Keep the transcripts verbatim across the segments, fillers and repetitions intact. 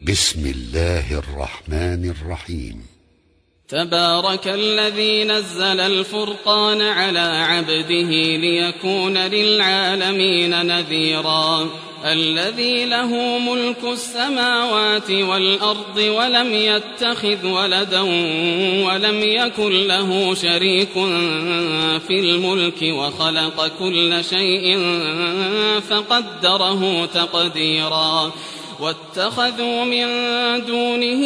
بسم الله الرحمن الرحيم. تبارك الذي نزل الفرقان على عبده ليكون للعالمين نذيرا. الذي له ملك السماوات والأرض ولم يتخذ ولدا ولم يكن له شريك في الملك وخلق كل شيء فقدره تقديرا. واتخذوا من دونه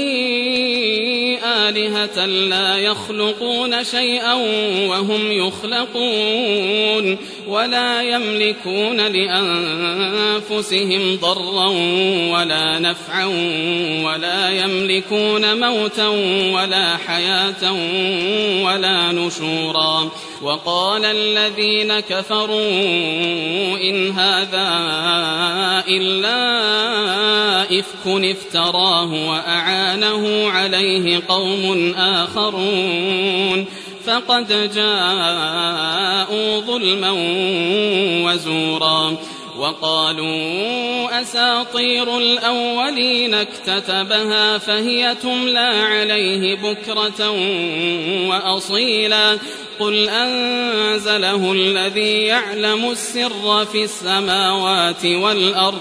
آلهة لا يخلقون شيئا وهم يخلقون ولا يملكون لأنفسهم ضرا ولا نفعا ولا يملكون موتا ولا حياة ولا نشورا. وقال الذين كفروا إن هذا إلا إفك افتراه وأعانه عليه قوم آخرون فقد جاءوا ظلما وزورا. وقالوا أساطير الأولين اكتتبها فهي تملى عليه بكرة وأصيلا. قل أنزله الذي يعلم السر في السماوات والأرض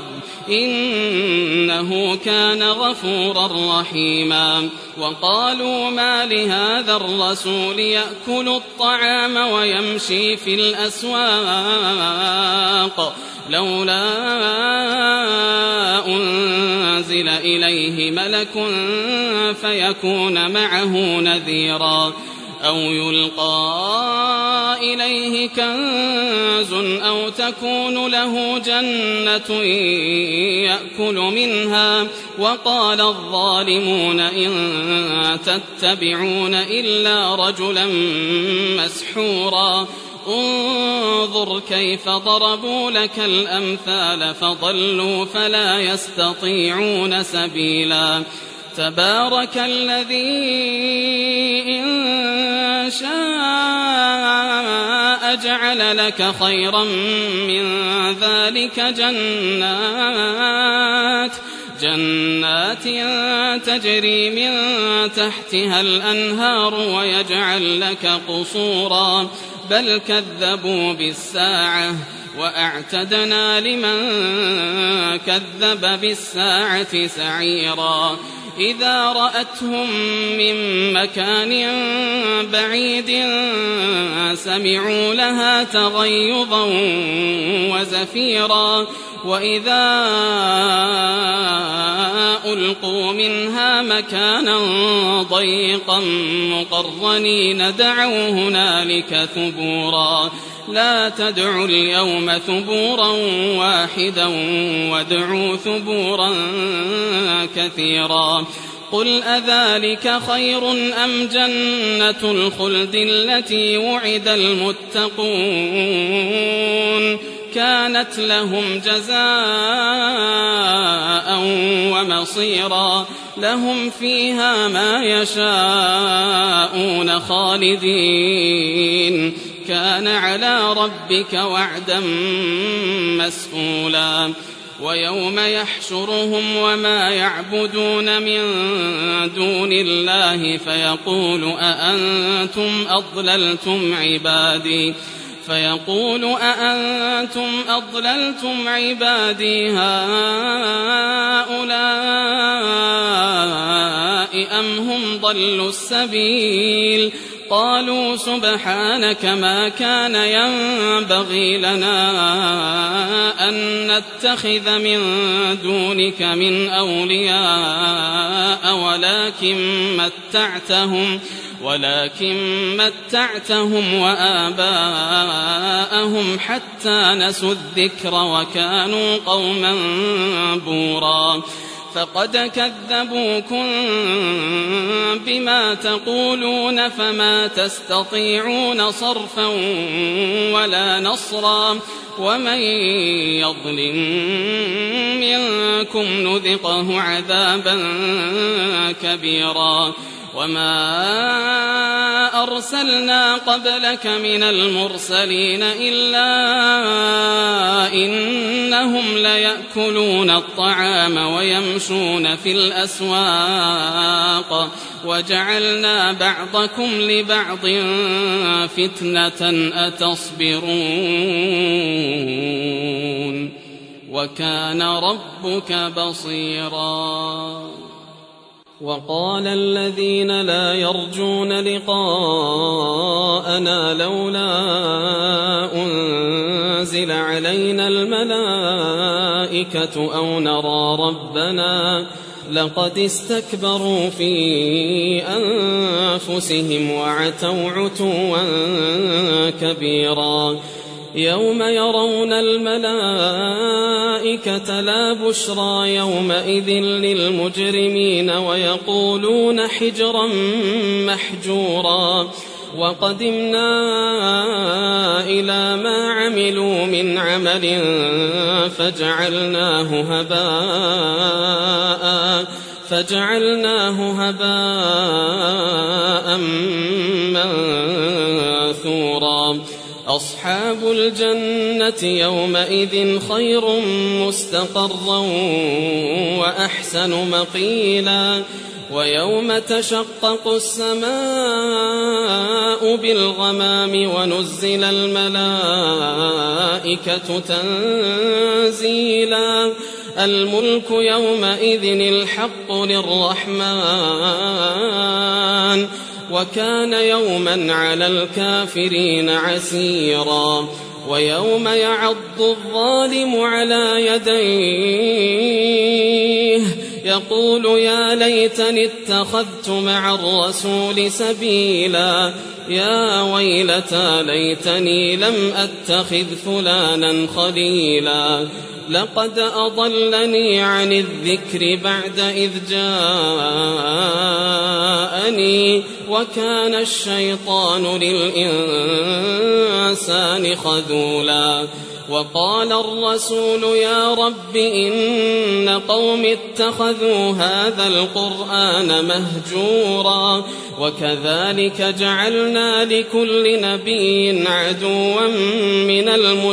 إنه كان غفورا رحيما. وقالوا ما لهذا الرسول يأكل الطعام ويمشي في الأسواق لولا أنزل إليه ملك فيكون معه نذيرا أو يلقى إليه كنز أو تكون له جنة يأكل منها. وقال الظالمون إن تتبعون إلا رجلا مسحورا. انظر كيف ضربوا لك الأمثال فضلوا فلا يستطيعون سبيلا. تبارك الذي إن شاء جعل لك خيرا من ذلك جنات جنات تجري من تحتها الأنهار ويجعل لك قصورا بل كذبوا بالساعة وأعتدنا لمن كذب بالساعة سعيرا. إذا رأتهم من مكان بعيد سمعوا لها تغيظا وزفيرا. وإذا ألقوا منها مكانا ضيقا مقرنين دعوا هنالك ثبورا. لا تدعوا اليوم ثبورا واحدا وادعوا ثبورا كثيرا. قل أذلك خير أم جنة الخلد التي وعد المتقون كانت لهم جزاء ومصيرا. لهم فيها ما يشاءون خالدين كان على ربك وعدا مسئولا. ويوم يحشرهم وما يعبدون من دون الله فيقول أأنتم أضللتم عبادي فيقول أأنتم أضللتم عبادي هؤلاء أم هم ضلوا السبيل. قالوا سبحانك ما كان ينبغي لنا أن نتخذ من دونك من أولياء ولكن متعتهم ولكن متعتهم وآباءهم حتى نسوا الذكر وكانوا قوما بورا. فقد كذبوكم بما تقولون فما تستطيعون صرفا ولا نصرا. ومن يظلم منكم نذقه عذابا كبيرا. وما أرسلنا قبلك من المرسلين إلا إنهم ليأكلون الطعام ويمشون في الأسواق وجعلنا بعضكم لبعض فتنة أتصبرون وكان ربك بصيرا. وقال الذين لا يرجون لقاءنا لولا أنزل علينا الملائكة أو نرى ربنا لقد استكبروا في أنفسهم وعتوا عتوا كبيرا. يوم يرون الملائكة لا بشرى يومئذ للمجرمين ويقولون حجرا محجورا. وقدمنا إلى ما عملوا من عمل فجعلناه هباء فجعلناه هباء منثورا. أصحاب الجنة يومئذ خير مستقرا وأحسن مقيلا. ويوم تشقق السماء بالغمام ونزل الملائكة تنزيلا. الملك يومئذ الحق للرحمن وكان يوما على الكافرين عسيرا. ويوم يعض الظالم على يديه يقول يا ليتني اتخذت مع الرسول سبيلا. يا ويلتى ليتني لم أتخذ فلانا خليلا. لقد أضلني عن الذكر بعد إذ جاءني وكان الشيطان للإنسان خذولا. وقال الرسول يا رب إن قوم اتخذوا هذا القرآن مهجورا. وكذلك جعلنا لكل نبي عدوا من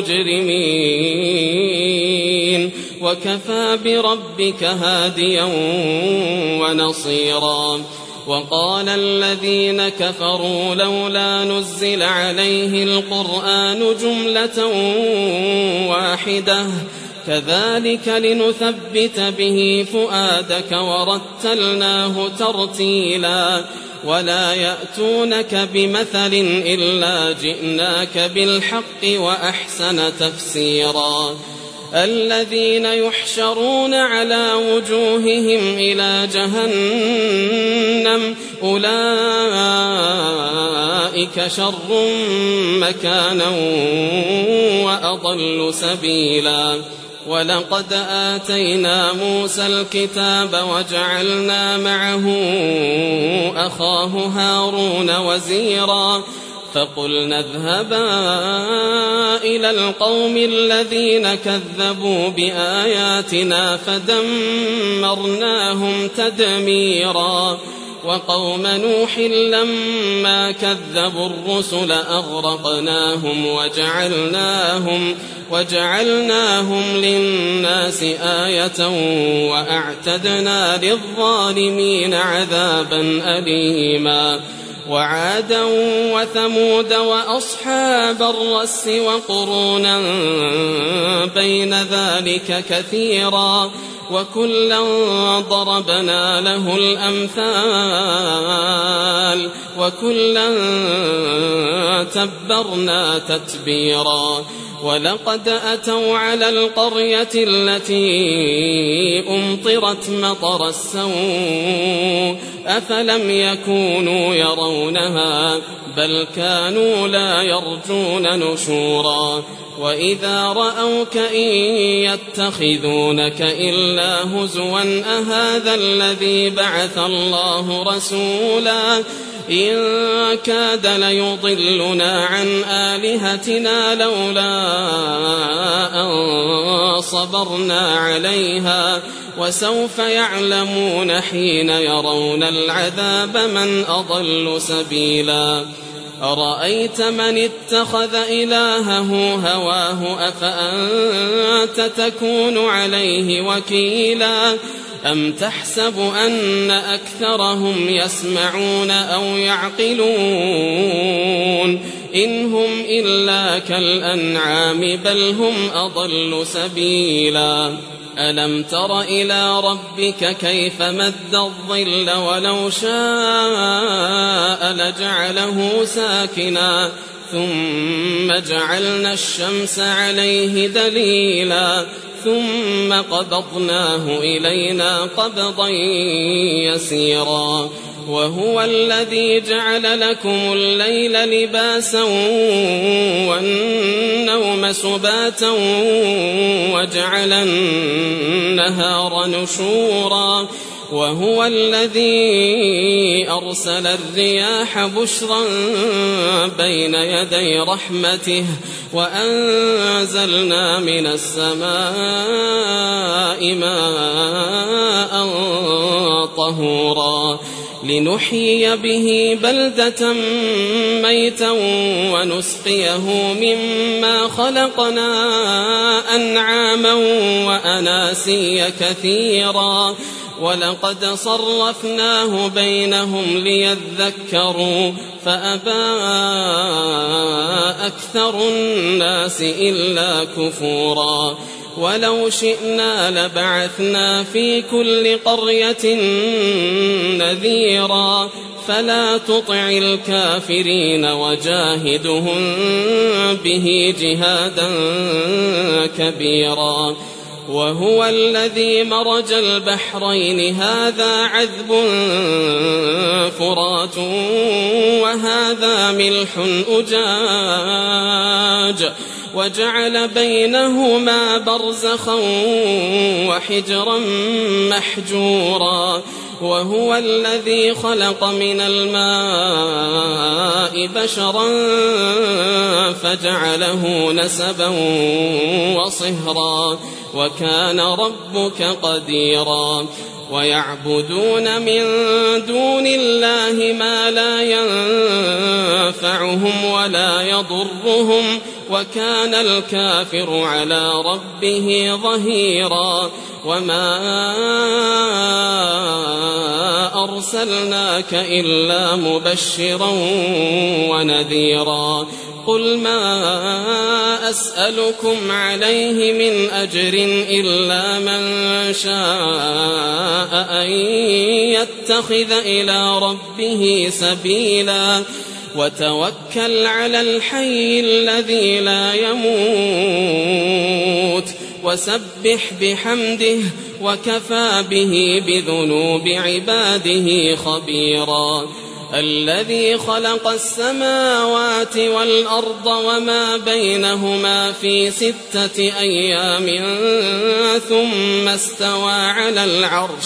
المجرمين وكفى بربك هاديا ونصيرا. وقال الذين كفروا لولا نزل عليه القرآن جملة واحدة كذلك لنثبت به فؤادك ورتلناه ترتيلا. ولا يأتونك بمثل إلا جئناك بالحق وأحسن تفسيرا. الذين يحشرون على وجوههم إلى جهنم أولئك شر مكانا وأضل سبيلا. ولقد آتينا موسى الكتاب وجعلنا معه أخاه هارون وزيرا. فقلنا اذهبا إلى القوم الذين كذبوا بآياتنا فدمرناهم تدميرا. وقوم نوح لما كذبوا الرسل أغرقناهم وجعلناهم, وجعلناهم للناس آية وأعتدنا للظالمين عذابا أليما. وعادا وثمود وأصحاب الرس وقرونا بين ذلك كثيرا. وكلا ضربنا له الأمثال وكلا تبرنا تتبيرا. ولقد أتوا على القرية التي أمطرت مطر السوء أفلم يكونوا يرونها بل كانوا لا يرجون نشورا. وإذا رأوك إن يتخذونك إلا هزوا أهذا الذي بعث الله رسولا. إن كاد ليضلنا عن آلهتنا لولا أن صبرنا عليها وسوف يعلمون حين يرون العذاب من أضل سبيلا أرأيت من اتخذ إلهه هواه أفأنت تكون عليه وكيلا أم تحسب أن أكثرهم يسمعون أو يعقلون إن هم إلا كالأنعام بل هم أضل سبيلا ألم تر إلى ربك كيف مد الظل ولو شاء لجعله ساكنا ثم جعلنا الشمس عليه دليلا ثم قبضناه إلينا قبضا يسيرا وهو الذي جعل لكم الليل لباسا والنوم سباتا وجعل النهار نشورا وهو الذي أرسل الرياح بشرا بين يدي رحمته وأنزلنا من السماء ماء طهورا لنحيي به بلدة ميتا ونسقيه مما خلقنا أنعاما وأناسيا كثيرا ولقد صرفناه بينهم ليذكروا فأبى أكثر الناس إلا كفورا ولو شئنا لبعثنا في كل قرية نذيرا فلا تطع الكافرين وجاهدهم به جهادا كبيرا وهو الذي مرج البحرين هذا عذب فرات وهذا ملح أجاج وجعل بينهما برزخا وحجرا محجورا وهو الذي خلق من الماء بشرا فجعله نسبا وصهرا وكان ربك قديرا ويعبدون من دون الله ما لا ينفعهم ولا يضرهم وكان الكافر على ربه ظهيرا وما أرسلناك إلا مبشرا ونذيرا قل ما أسألكم عليه من أجر إلا من شاء أن يتخذ إلى ربه سبيلا وتوكل على الحي الذي لا يموت وسبح بحمده وكفى به بذنوب عباده خبيرا الذي خلق السماوات والأرض وما بينهما في ستة أيام ثم استوى على العرش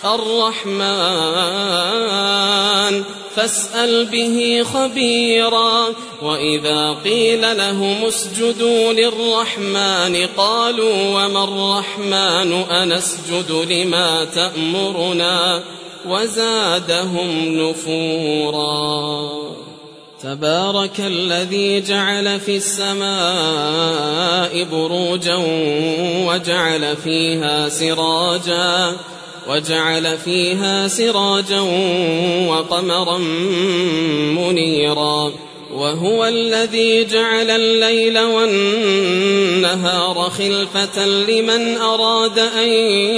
الرحمن فاسأل به خبيرا وإذا قيل لهم اسجدوا للرحمن قالوا وما الرحمن أنسجد لما تأمرنا وزادهم نفورا تبارك الذي جعل في السماء بروجا وجعل فيها سراجا وجعل فيها سراجا وقمرا منيرا وهو الذي جعل الليل والنهار خلفة لمن أراد أن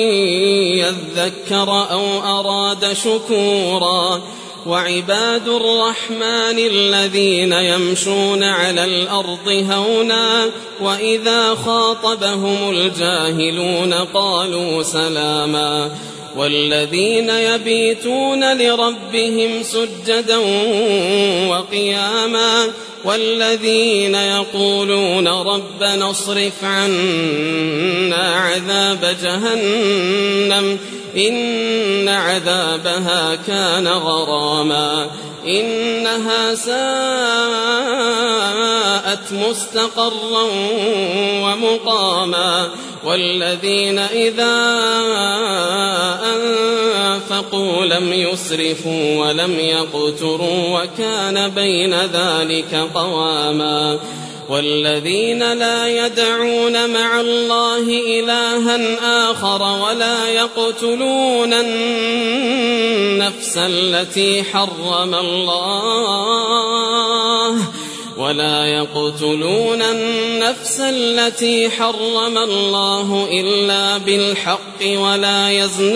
يذكر أو أراد شكورا وعباد الرحمن الذين يمشون على الأرض هونا وإذا خاطبهم الجاهلون قالوا سلاما والذين يبيتون لربهم سجدا وقياما والذين يقولون ربنا اصرف عنا عذاب جهنم إن عذابها كان غراما إنها ساءت مستقرا ومقاما والذين إذا أنفقوا لم يسرفوا ولم يقتروا وكان بين ذلك قواما والذين لا يدعون مع الله إلها آخر ولا يقتلون النفس التي حرم الله ولا يقتلون النفس التي حرم الله إلا بالحق ولا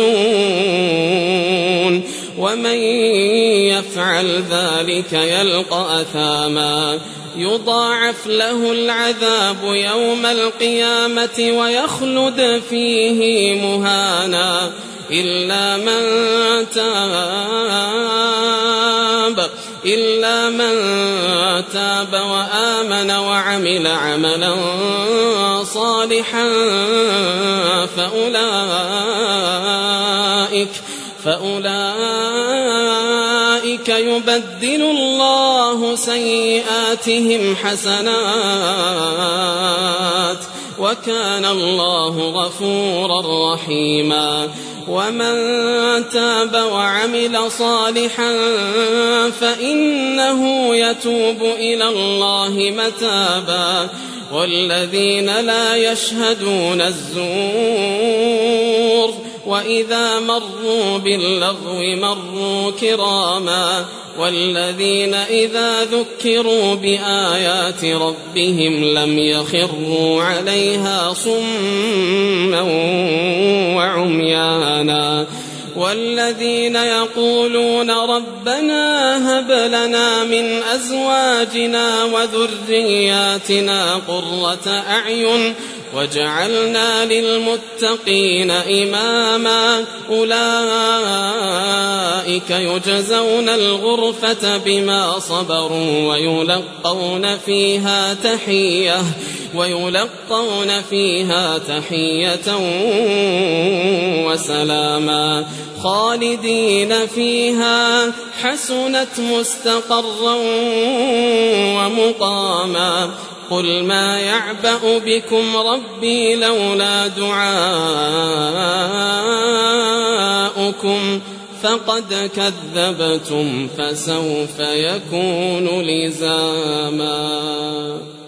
يزنون ومن يفعل ذلك يلقى أثاما يضاعف له العذاب يوم القيامة ويخلد فيه مهانا إلا من تاب إلا من تاب وآمن وعمل عملا صالحا فأولئك فأولئك يبدل الله سيئاتهم حسنات وكان الله غفورا رحيما ومن تاب وعمل صالحا فإنه يتوب إلى الله متابا والذين لا يشهدون الزور وإذا مروا باللغو مروا كراما والذين إذا ذكروا بآيات ربهم لم يخروا عليها صما وعميانا والذين يقولون ربنا هب لنا من أزواجنا وذرياتنا قرة أعين وجعلنا للمتقين إماما أولئك يجزون الغرفة بما صبروا ويلقون فيها تحية ويلقون فيها تحية وسلاما خالدين فيها حسنت مستقرا ومقاما قل ما يعبأ بكم ربي لولا دعاؤكم فقد كذبتم فسوف يكون لزاما.